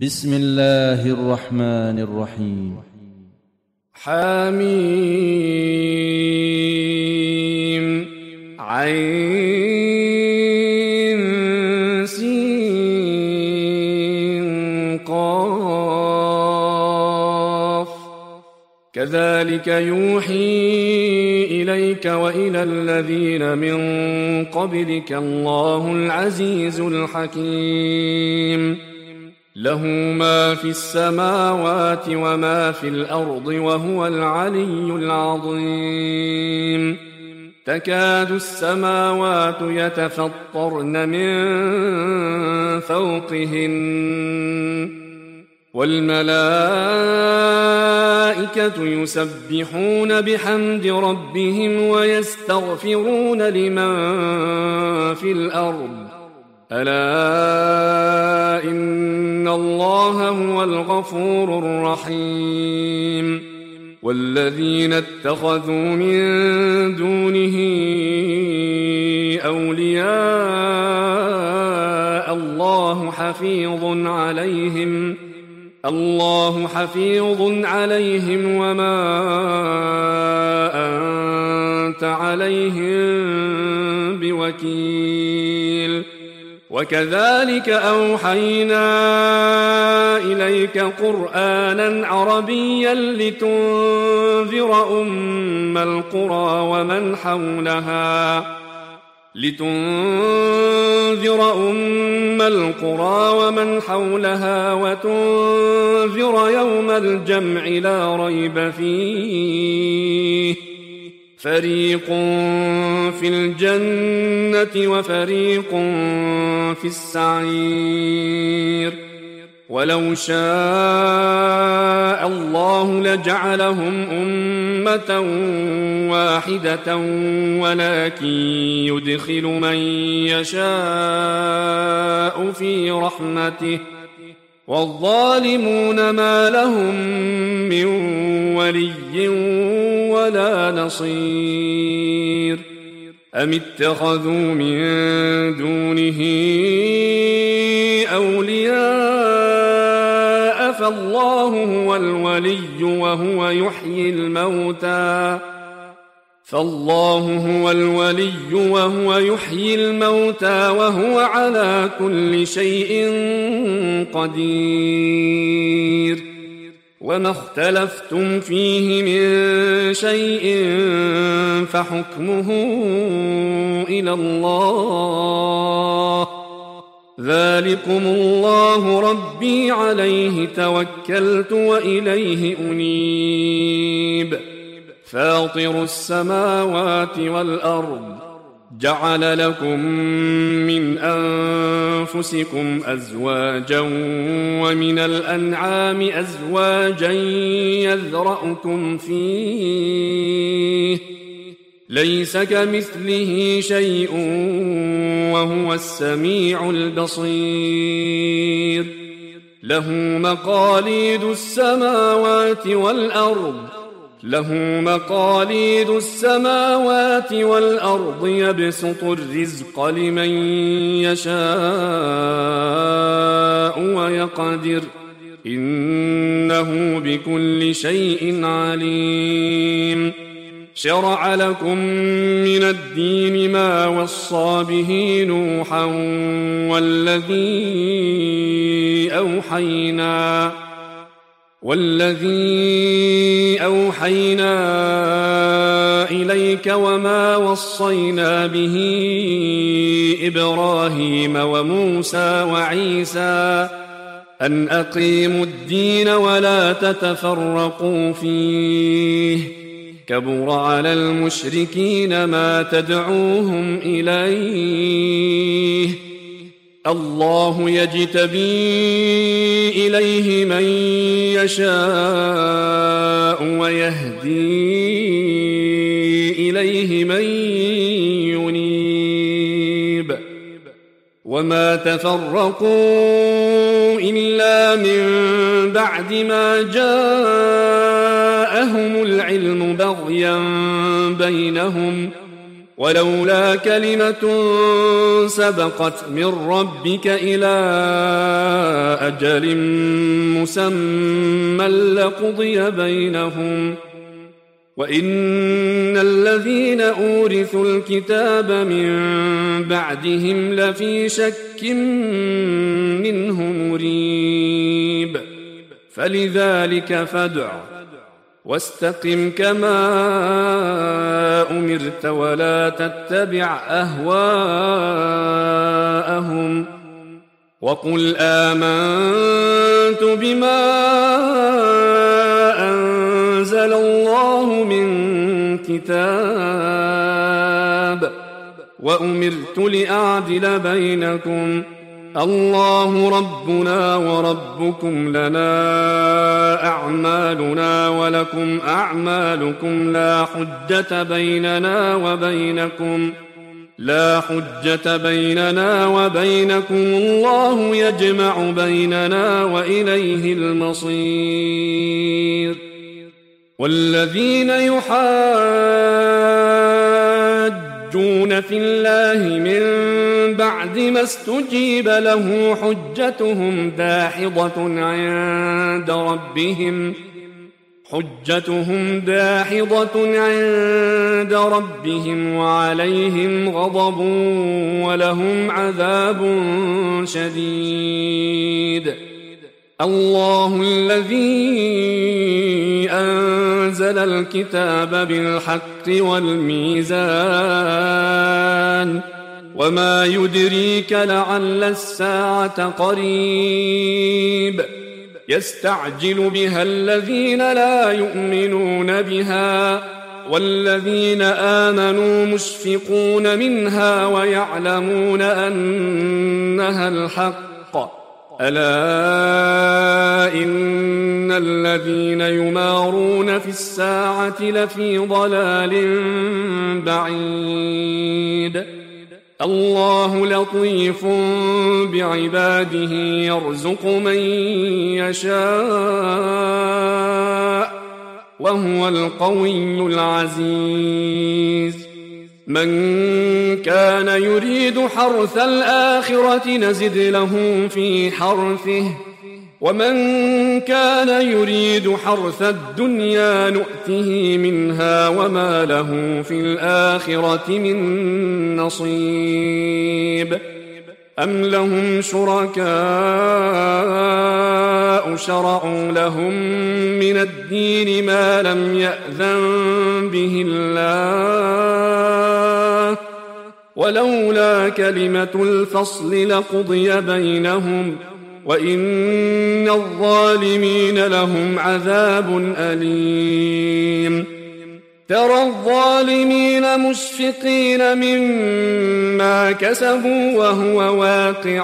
بسم الله الرحمن الرحيم. حميم عين سين قاف كذلك يوحي إليك وإلى الذين من قبلك الله العزيز الحكيم له ما في السماوات وما في الأرض وهو العلي العظيم تكاد السماوات يتفطرن من فوقهن والملائكة يسبحون بحمد ربهم ويستغفرون لمن في الأرض ألا إن الله هو الغفور الرحيم والذين اتخذوا من دونه أولياء الله حفيظ عليهم وما أنت عليهم بوكيل وكذلك أوحينا إليك قرآنا عربيا لتنذر أم القرى ومن حولها وتنذر يوم الجمع لا ريب فيه فريق في الجنة وفريق في السعير ولو شاء الله لجعلهم أمة واحدة ولكن يدخل من يشاء في رحمته والظالمون ما لهم من ولي ولا نصير أم اتخذوا من دونه أولياء فالله هو الولي وهو يحيي الموتى وهو على كل شيء قدير وما اختلفتم فيه من شيء فحكمه إلى الله ذلكم الله ربي عليه توكلت وإليه أنيب فاطر السماوات والأرض جعل لكم من أنفسكم أزواجا ومن الأنعام أزواجا يذرأكم فيه ليس كمثله شيء وهو السميع البصير له مقاليد السماوات والأرض يبسط الرزق لمن يشاء ويقدر إنه بكل شيء عليم شرع لكم من الدين ما وصى به نوحا والذي أوحينا إليك وما وصينا به إبراهيم وموسى وعيسى أن أقيموا الدين ولا تتفرقوا فيه كبر على المشركين ما تدعوهم إليه الله يجتبي إليه من يشاء ويهدي إليه من ينيب وما تفرقوا إلا من بعد ما جاءهم العلم بغيا بينهم ولولا كلمة سبقت من ربك إلى أجل مسمى لقضي بينهم وإن الذين أورثوا الكتاب من بعدهم لفي شك منه مريب فلذلك فادع واستقم كما أمرت ولا تتبع أهواءهم وقل آمنت بما أنزل الله من كتاب وأمرت لأعدل بينكم الله ربنا وربكم لنا أعمالنا ولكم أعمالكم لا حجة بيننا وبينكم الله يجمع بيننا وإليه المصير والذين يحاجون في الله من بعد ما استجيب له حجتهم داحضة عند ربهم وعليهم غضب ولهم عذاب شديد الله الذي أنزل الكتاب بالحق والميزان وما يدريك لعل الساعة قريب يستعجل بها الذين لا يؤمنون بها والذين آمنوا مشفقون منها ويعلمون أنها الحق ألا إن الذين يمارون في الساعة لفي ضلال بعيد الله لطيف بعباده يرزق من يشاء وهو القوي العزيز من كان يريد حرث الآخرة نزد له في حرثه ومن كان يريد حرث الدنيا نؤته منها وما له في الآخرة من نصيب أم لهم شركاء شرعوا لهم من الدين ما لم يأذن به الله ولولا كلمة الفصل لقضي بينهم وإن الظالمين لهم عذاب أليم ترى الظالمين مشفقين مما كسبوا وهو واقع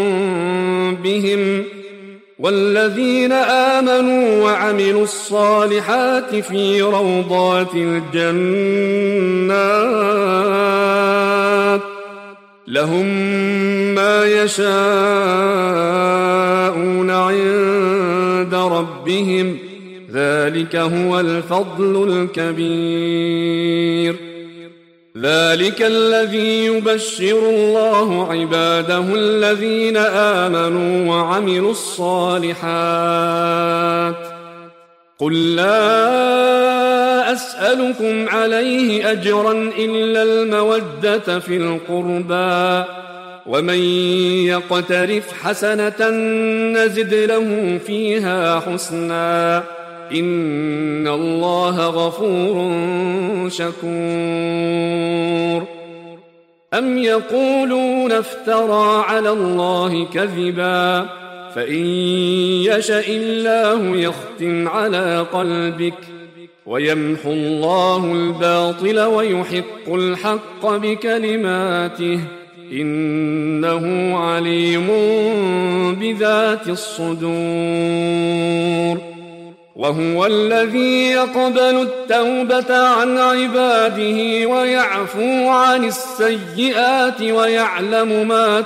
بهم والذين آمنوا وعملوا الصالحات في روضات الجنات لهم ما يشاءون عند ربهم ذلك هو الفضل الكبير ذلك الذي يبشر الله عباده الذين آمنوا وعملوا الصالحات قل لا أسألكم عليه أجرا إلا المودة في القربى ومن يقترف حسنة نزد له فيها حسنا إن الله غفور شكور أم يقولون افترى على الله كذبا فإن يشأ الله يختم على قلبك ويمحو الله الباطل ويحق الحق بكلماته إنه عليم بذات الصدور وهو الذي يقبل التوبة عن عباده ويعفو عن السيئات ويعلم ما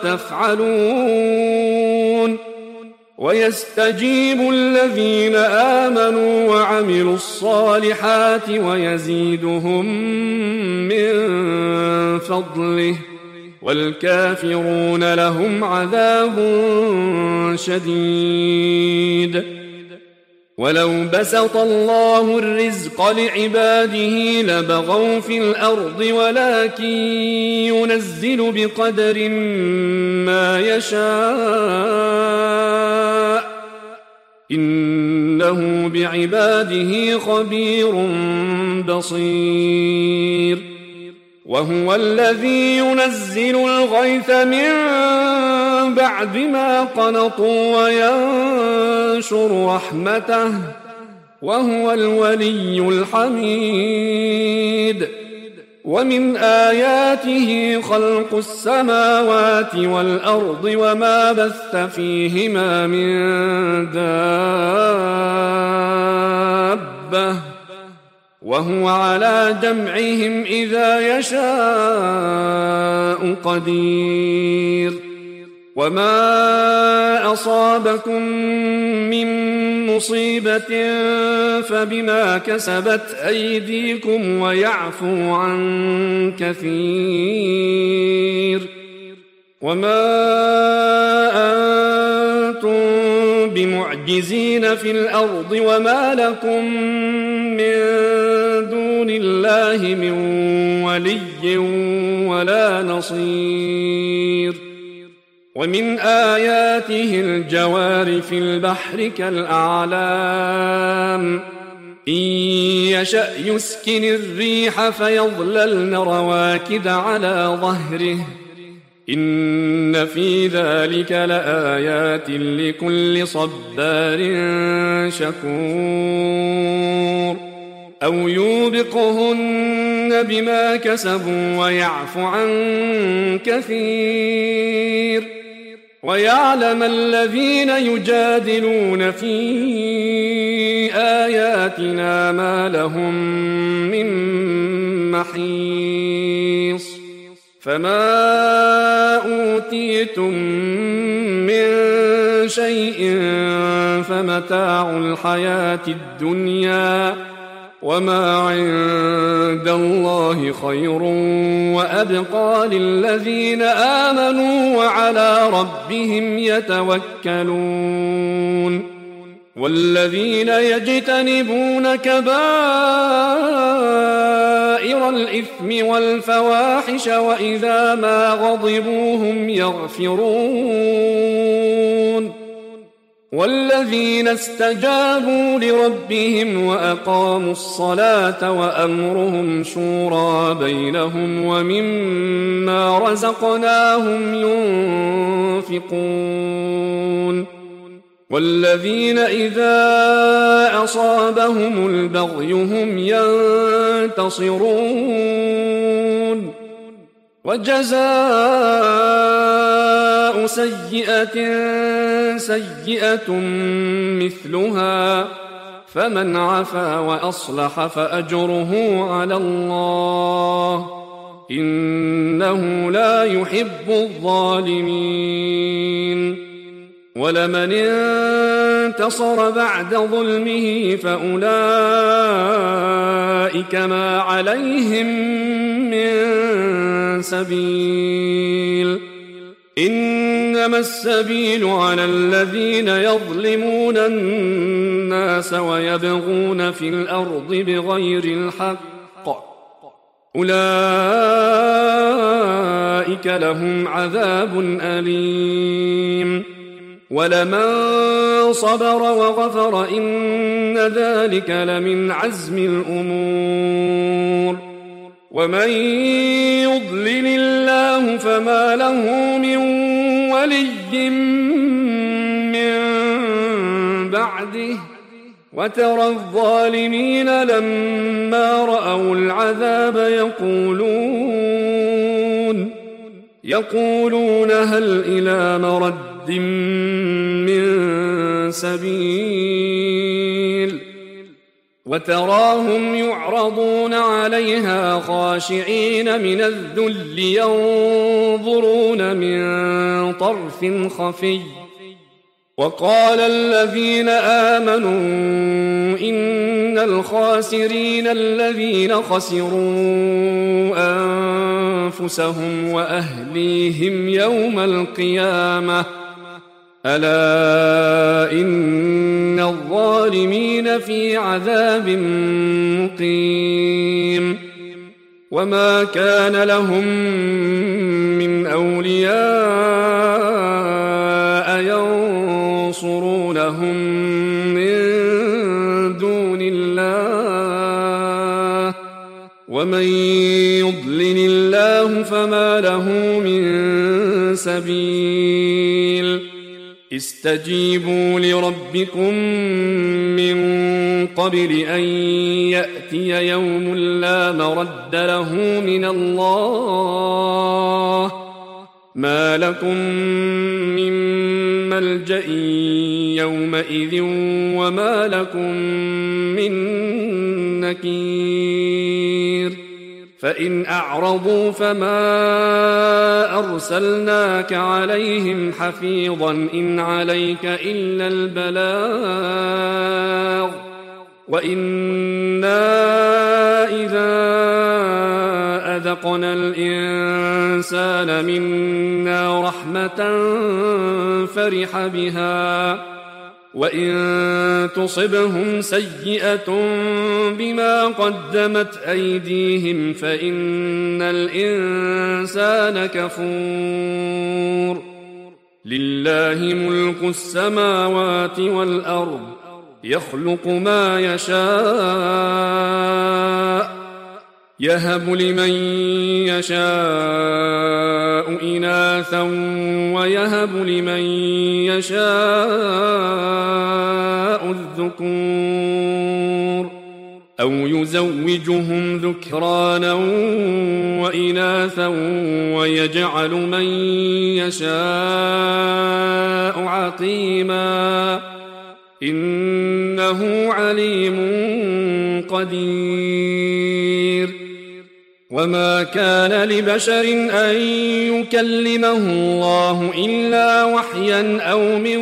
تفعلون ويستجيب الذين آمنوا وعملوا الصالحات ويزيدهم من فضله والكافرون لهم عذاب شديد. ولو بسط الله الرزق لعباده لبغوا في الأرض ولكن ينزل بقدر ما يشاء إنه بعباده خبير بصير. وهو الذي ينزل الغيث من بعد ما قنطوا وينشر رحمته وهو الولي الحميد. ومن آياته خلق السماوات والأرض وما بث فيهما من دابة وهو على جمعهم إذا يشاء قدير. وما أصابكم من مصيبة فبما كسبت أيديكم ويعفو عن كثير. وما أنتم بمعجزين في الأرض وما لكم من دون الله من ولي ولا نصير. ومن آياته الجوار في البحر كالأعلام إن يشأ يسكن الريح فيظللن رواكد على ظهره إن في ذلك لآيات لكل صبار شكور. أو يوبقهن بما كسبوا ويعفو عن كثير. ويعلم الذين يجادلون في آياتنا ما لهم من محيص. فما أوتيتم من شيء فمتاع الحياة الدنيا وما عند الله خير وأبقى للذين آمنوا وعلى ربهم يتوكلون. والذين يجتنبون كبائر الإثم والفواحش وإذا ما غضبوا هم يغفرون. والذين استجابوا لربهم وأقاموا الصلاة وأمرهم شورى بينهم ومما رزقناهم ينفقون. والذين إذا أصابهم البغي هم ينتصرون. وجزاء سيئة سيئة مثلها فمن عفا وأصلح فأجره على الله إنه لا يحب الظالمين. ولمن انتصر بعد ظلمه فأولئك ما عليهم من سبيل إنما السبيل على الذين يظلمون الناس ويبغون في الأرض بغير الحق أولئك لهم عذاب أليم. ولمن صبر وغفر إن ذلك لمن عزم الأمور. ومن يضلل الله فما له من ولي من بعده وترى الظالمين لما رأوا العذاب يقولون هل إلى مرد من سبيل. وتراهم يعرضون عليها خاشعين من الذل ينظرون من طرف خفي. وقال الذين آمنوا إن الخاسرين الذين خسروا أنفسهم وأهليهم يوم القيامة ألا إن الظالمين في عذاب مقيم وما كان لهم من أولياء ينصرونهم من دون الله ومن يضلل الله فما له من سبيل استجيبوا لربكم من قبل أن يأتي يوم لا مرد له من الله ما لكم من ملجأ يومئذ وما لكم من نكير فإن أعرضوا فما أرسلناك عليهم حفيظا إن عليك إلا البلاغ وإنا إذا أذقنا الإنسان منا رحمة فرح بها وإن تصبهم سيئة بما قدمت أيديهم فإن الإنسان كفور لله ملك السماوات والأرض يخلق ما يشاء يهب لمن يشاء إناثا ويهب لمن يشاء الذكور أو يزوجهم ذكرانا وإناثا ويجعل من يشاء عقيما إنه عليم قدير وما كان لبشر أن يكلمه الله إلا وحيا أو من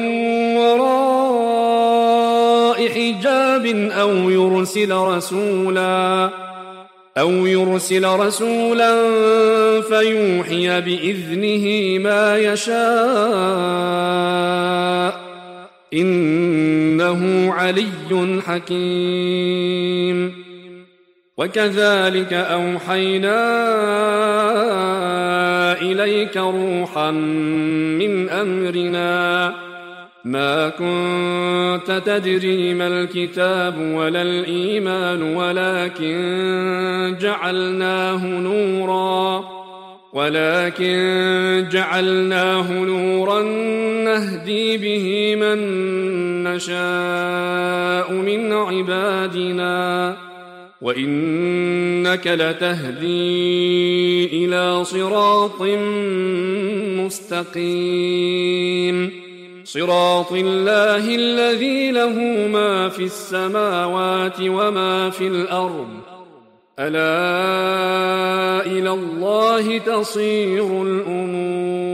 وراء حجاب أو يرسل رسولا فيوحي بإذنه ما يشاء إنه علي حكيم وكذلك أوحينا إليك روحا من أمرنا ما كنت تدري ما الكتاب ولا الإيمان ولكن جعلناه نورا نهدي به من نشاء من عبادنا وإنك لتهدي إلى صراط مستقيم صراط الله الذي له ما في السماوات وما في الأرض ألا إلى الله تصير الأمور